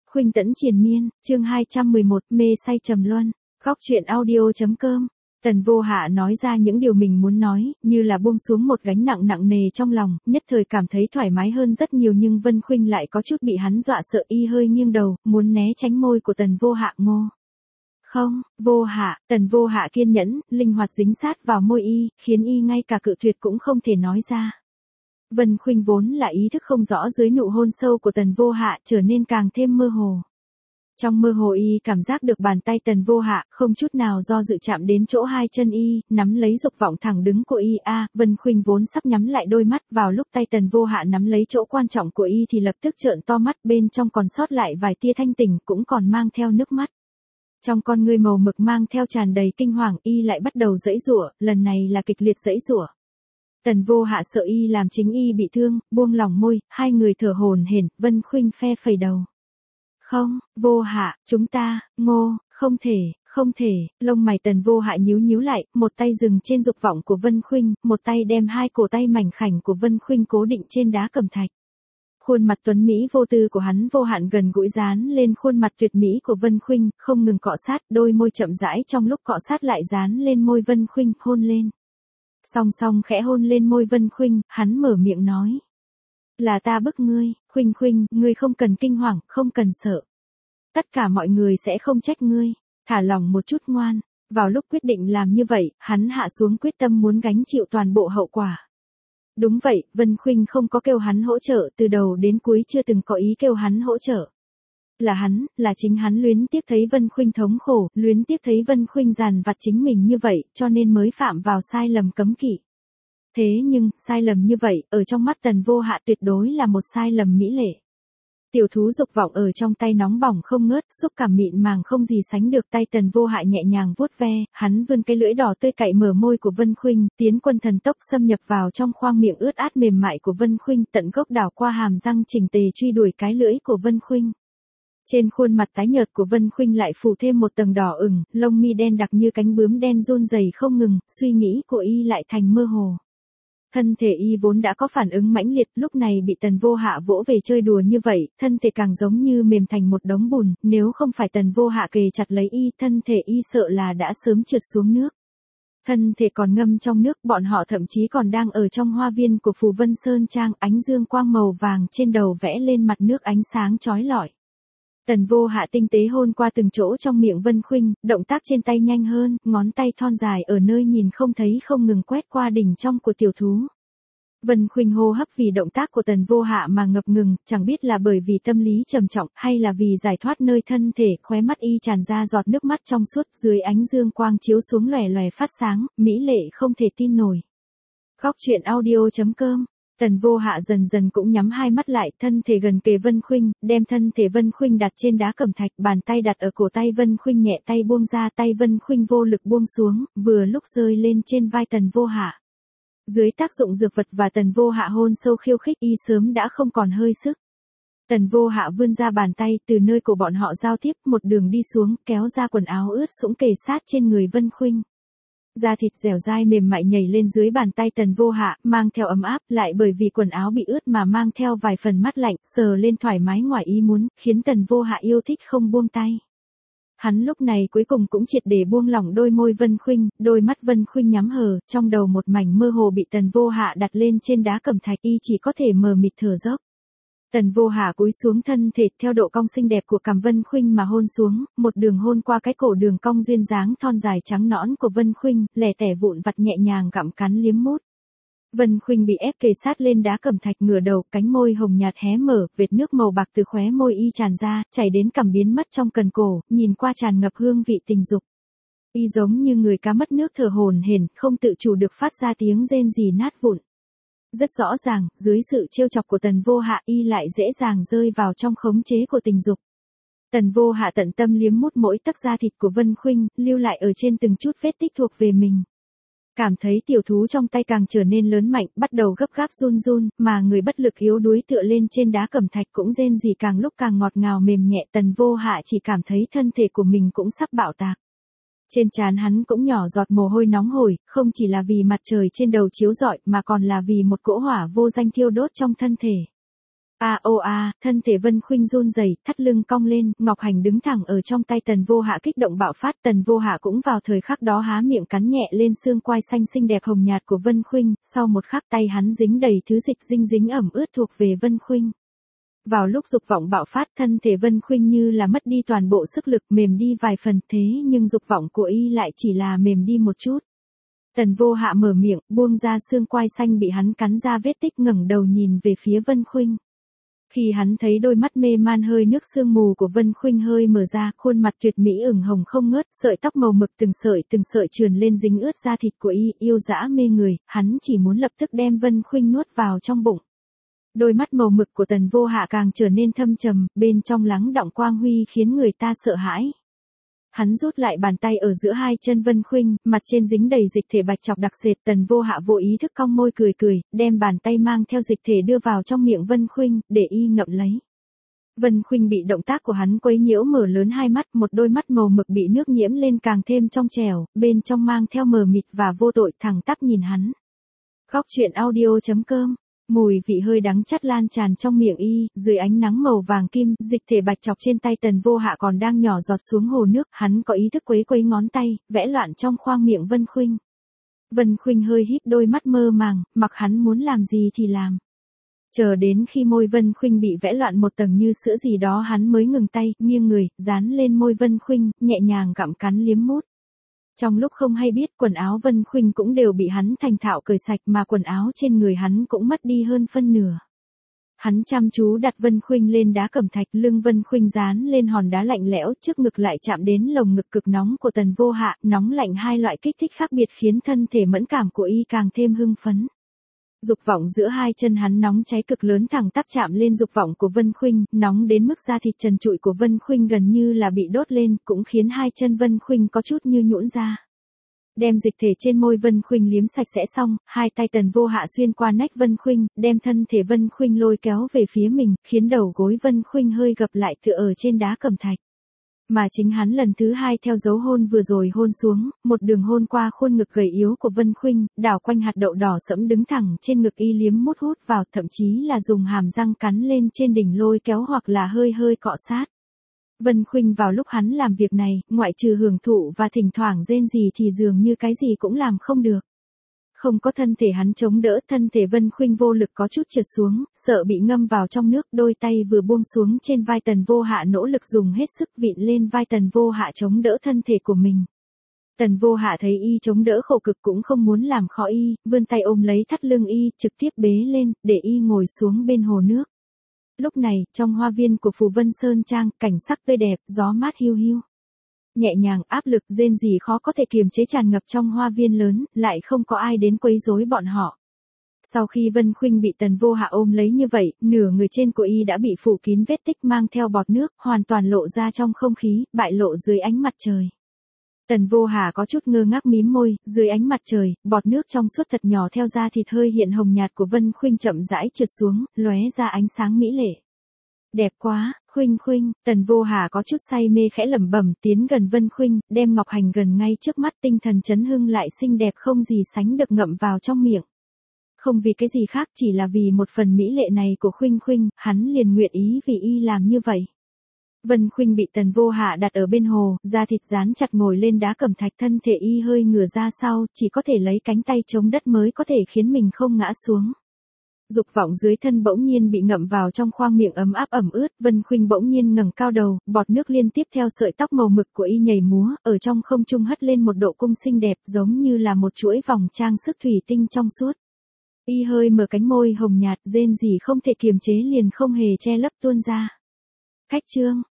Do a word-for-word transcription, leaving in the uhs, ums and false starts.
Khuynh Tẫn triền miên, chương hai trăm mười một, mê say trầm luân. Góc truyện audio.com. Tần Vô Hạ nói ra những điều mình muốn nói, như là buông xuống một gánh nặng nặng nề trong lòng, nhất thời cảm thấy thoải mái hơn rất nhiều, nhưng Vân Khuynh lại có chút bị hắn dọa sợ, y hơi nghiêng đầu, muốn né tránh môi của Tần Vô Hạ. Ngô. Không, Vô Hạ. Tần Vô Hạ kiên nhẫn, linh hoạt dính sát vào môi y, khiến y ngay cả cự tuyệt cũng không thể nói ra. Vân Khuynh vốn là ý thức không rõ dưới nụ hôn sâu của Tần Vô Hạ trở nên càng thêm mơ hồ. Trong mơ hồ y cảm giác được bàn tay Tần Vô Hạ không chút nào do dự chạm đến chỗ hai chân y, nắm lấy dục vọng thẳng đứng của y. A, à, Vân Khuynh vốn sắp nhắm lại đôi mắt, vào lúc tay Tần Vô Hạ nắm lấy chỗ quan trọng của y thì lập tức trợn to mắt, bên trong còn sót lại vài tia thanh tỉnh, cũng còn mang theo nước mắt. Trong con ngươi màu mực mang theo tràn đầy kinh hoàng, y lại bắt đầu giãy giụa, lần này là kịch liệt giãy giụa. Tần Vô Hạ sợ y làm chính y bị thương, buông lỏng môi, hai người thở hổn hển. Vân Khuynh phe phẩy đầu. Không, Vô Hạ, chúng ta, Ngô, không thể, không thể. Lông mày Tần Vô Hạ nhíu nhíu lại, một tay dừng trên dục vọng của Vân Khuynh, một tay đem hai cổ tay mảnh khảnh của Vân Khuynh cố định trên đá cẩm thạch. Khuôn mặt tuấn mỹ vô tư của hắn vô hạn gần gũi dán lên khuôn mặt tuyệt mỹ của Vân Khuynh, không ngừng cọ sát, đôi môi chậm rãi trong lúc cọ sát lại dán lên môi Vân Khuynh, hôn lên. Song song khẽ hôn lên môi Vân Khuynh, hắn mở miệng nói. Là ta bức ngươi, Khuynh Khuynh, ngươi không cần kinh hoàng, không cần sợ. Tất cả mọi người sẽ không trách ngươi, thả lòng một chút ngoan. Vào lúc quyết định làm như vậy, hắn hạ xuống quyết tâm muốn gánh chịu toàn bộ hậu quả. Đúng vậy, Vân Khuynh không có kêu hắn hỗ trợ, từ đầu đến cuối chưa từng có ý kêu hắn hỗ trợ. Là hắn, là chính hắn luyến tiếc thấy Vân Khuynh thống khổ, luyến tiếc thấy Vân Khuynh dằn vặt chính mình như vậy, cho nên mới phạm vào sai lầm cấm kỵ. Thế nhưng, sai lầm như vậy, ở trong mắt Tần Vô Hạ tuyệt đối là một sai lầm mỹ lệ. Tiểu thú dục vọng ở trong tay nóng bỏng không ngớt, xúc cảm mịn màng không gì sánh được. Tay Tần Vô Hạ nhẹ nhàng vuốt ve, hắn vươn cái lưỡi đỏ tươi cạy mở môi của Vân Khuynh, tiến quân thần tốc xâm nhập vào trong khoang miệng ướt át mềm mại của Vân Khuynh, tận gốc đảo qua hàm răng chỉnh tề truy đuổi cái lưỡi của Vân Khuynh. Trên khuôn mặt tái nhợt của Vân Khuynh lại phủ thêm một tầng đỏ ửng, lông mi đen đặc như cánh bướm đen run rẩy không ngừng, suy nghĩ của y lại thành mơ hồ. Thân thể y vốn đã có phản ứng mãnh liệt, lúc này bị Tần Vô Hạ vỗ về chơi đùa như vậy, thân thể càng giống như mềm thành một đống bùn, nếu không phải Tần Vô Hạ kề chặt lấy y, thân thể y sợ là đã sớm trượt xuống nước. Thân thể còn ngâm trong nước, bọn họ thậm chí còn đang ở trong hoa viên của Phù Vân Sơn Trang, ánh dương quang màu vàng trên đầu vẽ lên mặt nước ánh sáng chói lọi. Tần Vô Hạ tinh tế hôn qua từng chỗ trong miệng Vân Khuynh, động tác trên tay nhanh hơn, ngón tay thon dài ở nơi nhìn không thấy không ngừng quét qua đỉnh trong của tiểu thú. Vân Khuynh hô hấp vì động tác của Tần Vô Hạ mà ngập ngừng, chẳng biết là bởi vì tâm lý trầm trọng, hay là vì giải thoát nơi thân thể, khóe mắt y tràn ra giọt nước mắt trong suốt, dưới ánh dương quang chiếu xuống lòe lòe phát sáng, mỹ lệ không thể tin nổi. Góc truyện audio.com. Tần Vô Hạ dần dần cũng nhắm hai mắt lại, thân thể gần kề Vân Khuynh, đem thân thể Vân Khuynh đặt trên đá cẩm thạch, bàn tay đặt ở cổ tay Vân Khuynh, nhẹ tay buông ra, tay Vân Khuynh vô lực buông xuống, vừa lúc rơi lên trên vai Tần Vô Hạ. Dưới tác dụng dược vật và Tần Vô Hạ hôn sâu khiêu khích, y sớm đã không còn hơi sức. Tần Vô Hạ vươn ra bàn tay, từ nơi của bọn họ giao tiếp, một đường đi xuống, kéo ra quần áo ướt sũng kề sát trên người Vân Khuynh. Da thịt dẻo dai mềm mại nhảy lên dưới bàn tay Tần Vô Hạ, mang theo ấm áp, lại bởi vì quần áo bị ướt mà mang theo vài phần mát lạnh, sờ lên thoải mái ngoài ý muốn, khiến Tần Vô Hạ yêu thích không buông tay. Hắn lúc này cuối cùng cũng triệt để buông lỏng đôi môi Vân Khuynh, đôi mắt Vân Khuynh nhắm hờ, trong đầu một mảnh mơ hồ bị Tần Vô Hạ đặt lên trên đá cẩm thạch, y chỉ có thể mờ mịt thở dốc. Tần Vô Hạ cúi xuống thân thể theo độ cong xinh đẹp của cằm Vân Khuynh mà hôn xuống, một đường hôn qua cái cổ đường cong duyên dáng thon dài trắng nõn của Vân Khuynh, lẻ tẻ vụn vặt nhẹ nhàng gặm cắn liếm mút. Vân Khuynh bị ép kề sát lên đá cẩm thạch, ngửa đầu, cánh môi hồng nhạt hé mở, vệt nước màu bạc từ khóe môi y tràn ra, chảy đến cằm biến mất trong cần cổ, nhìn qua tràn ngập hương vị tình dục. Y giống như người cá mất nước thở hổn hển, không tự chủ được phát ra tiếng rên rỉ nát vụn. Rất rõ ràng, dưới sự trêu chọc của Tần Vô Hạ, y lại dễ dàng rơi vào trong khống chế của tình dục. Tần Vô Hạ tận tâm liếm mút mỗi tấc da thịt của Vân Khuynh, lưu lại ở trên từng chút vết tích thuộc về mình. Cảm thấy tiểu thú trong tay càng trở nên lớn mạnh, bắt đầu gấp gáp run run, mà người bất lực yếu đuối tựa lên trên đá cẩm thạch cũng rên rỉ càng lúc càng ngọt ngào mềm nhẹ. Tần Vô Hạ chỉ cảm thấy thân thể của mình cũng sắp bạo tạc. Trên trán hắn cũng nhỏ giọt mồ hôi nóng hổi, không chỉ là vì mặt trời trên đầu chiếu rọi mà còn là vì một cỗ hỏa vô danh thiêu đốt trong thân thể. A ô a, thân thể Vân Khuynh run rẩy, thắt lưng cong lên, ngọc hành đứng thẳng ở trong tay Tần Vô Hạ kích động bạo phát, Tần Vô Hạ cũng vào thời khắc đó há miệng cắn nhẹ lên xương quai xanh xinh đẹp hồng nhạt của Vân Khuynh, sau một khắc tay hắn dính đầy thứ dịch dinh dính ẩm ướt thuộc về Vân Khuynh. Vào lúc dục vọng bạo phát, thân thể Vân Khuynh như là mất đi toàn bộ sức lực, mềm đi vài phần, thế nhưng dục vọng của y lại chỉ là mềm đi một chút. Tần Vô Hạ mở miệng, buông ra xương quai xanh bị hắn cắn ra vết tích, ngẩng đầu nhìn về phía Vân Khuynh. Khi hắn thấy đôi mắt mê man hơi nước sương mù của Vân Khuynh hơi mở ra, khuôn mặt tuyệt mỹ ửng hồng không ngớt, sợi tóc màu mực từng sợi từng sợi trườn lên dính ướt da thịt của y, yêu dã mê người, hắn chỉ muốn lập tức đem Vân Khuynh nuốt vào trong bụng. Đôi mắt màu mực của Tần Vô Hạ càng trở nên thâm trầm, bên trong lắng đọng quang huy khiến người ta sợ hãi. Hắn rút lại bàn tay ở giữa hai chân Vân Khuynh, mặt trên dính đầy dịch thể bạch chọc đặc sệt, Tần Vô Hạ vô ý thức cong môi cười cười, đem bàn tay mang theo dịch thể đưa vào trong miệng Vân Khuynh, để y ngậm lấy. Vân Khuynh bị động tác của hắn quấy nhiễu mở lớn hai mắt, một đôi mắt màu mực bị nước nhiễm lên càng thêm trong trẻo, bên trong mang theo mờ mịt và vô tội, thẳng tắp nhìn hắn. Góc truyện audio chấm com. Mùi vị hơi đắng chát lan tràn trong miệng y, dưới ánh nắng màu vàng kim, dịch thể bạch chọc trên tay Tần Vô Hạ còn đang nhỏ giọt xuống hồ nước, hắn có ý thức quấy quấy ngón tay, vẽ loạn trong khoang miệng Vân Khuynh. Vân Khuynh hơi híp đôi mắt mơ màng, mặc hắn muốn làm gì thì làm. Chờ đến khi môi Vân Khuynh bị vẽ loạn một tầng như sữa gì đó hắn mới ngừng tay, nghiêng người, dán lên môi Vân Khuynh, nhẹ nhàng gặm cắn liếm mút. Trong lúc không hay biết, quần áo Vân Khuynh cũng đều bị hắn thành thạo cởi sạch, mà quần áo trên người hắn cũng mất đi hơn phân nửa. Hắn chăm chú đặt Vân Khuynh lên đá cẩm thạch, lưng Vân Khuynh dán lên hòn đá lạnh lẽo, trước ngực lại chạm đến lồng ngực cực nóng của Tần Vô Hạ, nóng lạnh hai loại kích thích khác biệt khiến thân thể mẫn cảm của y càng thêm hưng phấn. Dục vọng giữa hai chân hắn nóng cháy cực lớn thẳng tắp chạm lên dục vọng của Vân Khuynh, nóng đến mức da thịt trần trụi của Vân Khuynh gần như là bị đốt lên, cũng khiến hai chân Vân Khuynh có chút như nhũn ra. Đem dịch thể trên môi Vân Khuynh liếm sạch sẽ xong, hai tay Tần Vô Hạ xuyên qua nách Vân Khuynh, đem thân thể Vân Khuynh lôi kéo về phía mình, khiến đầu gối Vân Khuynh hơi gập lại tựa ở trên đá cẩm thạch. Mà chính hắn lần thứ hai theo dấu hôn vừa rồi hôn xuống, một đường hôn qua khuôn ngực gầy yếu của Vân Khuynh, đảo quanh hạt đậu đỏ sẫm đứng thẳng trên ngực y liếm mút hút vào, thậm chí là dùng hàm răng cắn lên trên đỉnh lôi kéo hoặc là hơi hơi cọ sát. Vân Khuynh vào lúc hắn làm việc này, ngoại trừ hưởng thụ và thỉnh thoảng rên rỉ thì dường như cái gì cũng làm không được. Không có thân thể hắn chống đỡ, thân thể Vân Khuynh vô lực có chút trượt xuống, sợ bị ngâm vào trong nước, đôi tay vừa buông xuống trên vai Tần Vô Hạ nỗ lực dùng hết sức vịn lên vai Tần Vô Hạ chống đỡ thân thể của mình. Tần Vô Hạ thấy y chống đỡ khổ cực cũng không muốn làm khó y, vươn tay ôm lấy thắt lưng y, trực tiếp bế lên, để y ngồi xuống bên hồ nước. Lúc này, trong hoa viên của Phù Vân Sơn Trang, cảnh sắc tươi đẹp, gió mát hiu hiu. Nhẹ nhàng, áp lực, rên rỉ khó có thể kiềm chế tràn ngập trong hoa viên lớn, lại không có ai đến quấy rối bọn họ. Sau khi Vân Khuynh bị Tần Vô Hạ ôm lấy như vậy, nửa người trên của y đã bị phủ kín vết tích mang theo bọt nước, hoàn toàn lộ ra trong không khí, bại lộ dưới ánh mặt trời. Tần Vô Hạ có chút ngơ ngác mím môi, dưới ánh mặt trời, bọt nước trong suốt thật nhỏ theo da thịt hơi hiện hồng nhạt của Vân Khuynh chậm rãi trượt xuống, lóe ra ánh sáng mỹ lệ. Đẹp quá, Khuynh Khuynh, Tần Vô Hạ có chút say mê khẽ lẩm bẩm, tiến gần Vân Khuynh, đem ngọc hành gần ngay trước mắt, tinh thần chấn hưng lại xinh đẹp không gì sánh được ngậm vào trong miệng. Không vì cái gì khác, chỉ là vì một phần mỹ lệ này của Khuynh Khuynh, hắn liền nguyện ý vì y làm như vậy. Vân Khuynh bị Tần Vô Hạ đặt ở bên hồ, da thịt dán chặt ngồi lên đá cẩm thạch, thân thể y hơi ngửa ra sau, chỉ có thể lấy cánh tay chống đất mới có thể khiến mình không ngã xuống. Dục vọng dưới thân bỗng nhiên bị ngậm vào trong khoang miệng ấm áp ẩm ướt, Vân Khuynh bỗng nhiên ngẩng cao đầu, bọt nước liên tiếp theo sợi tóc màu mực của y nhảy múa, ở trong không trung hất lên một độ cung xinh đẹp, giống như là một chuỗi vòng trang sức thủy tinh trong suốt. Y hơi mở cánh môi hồng nhạt, rên rỉ không thể kiềm chế liền không hề che lấp tuôn ra. Khách chương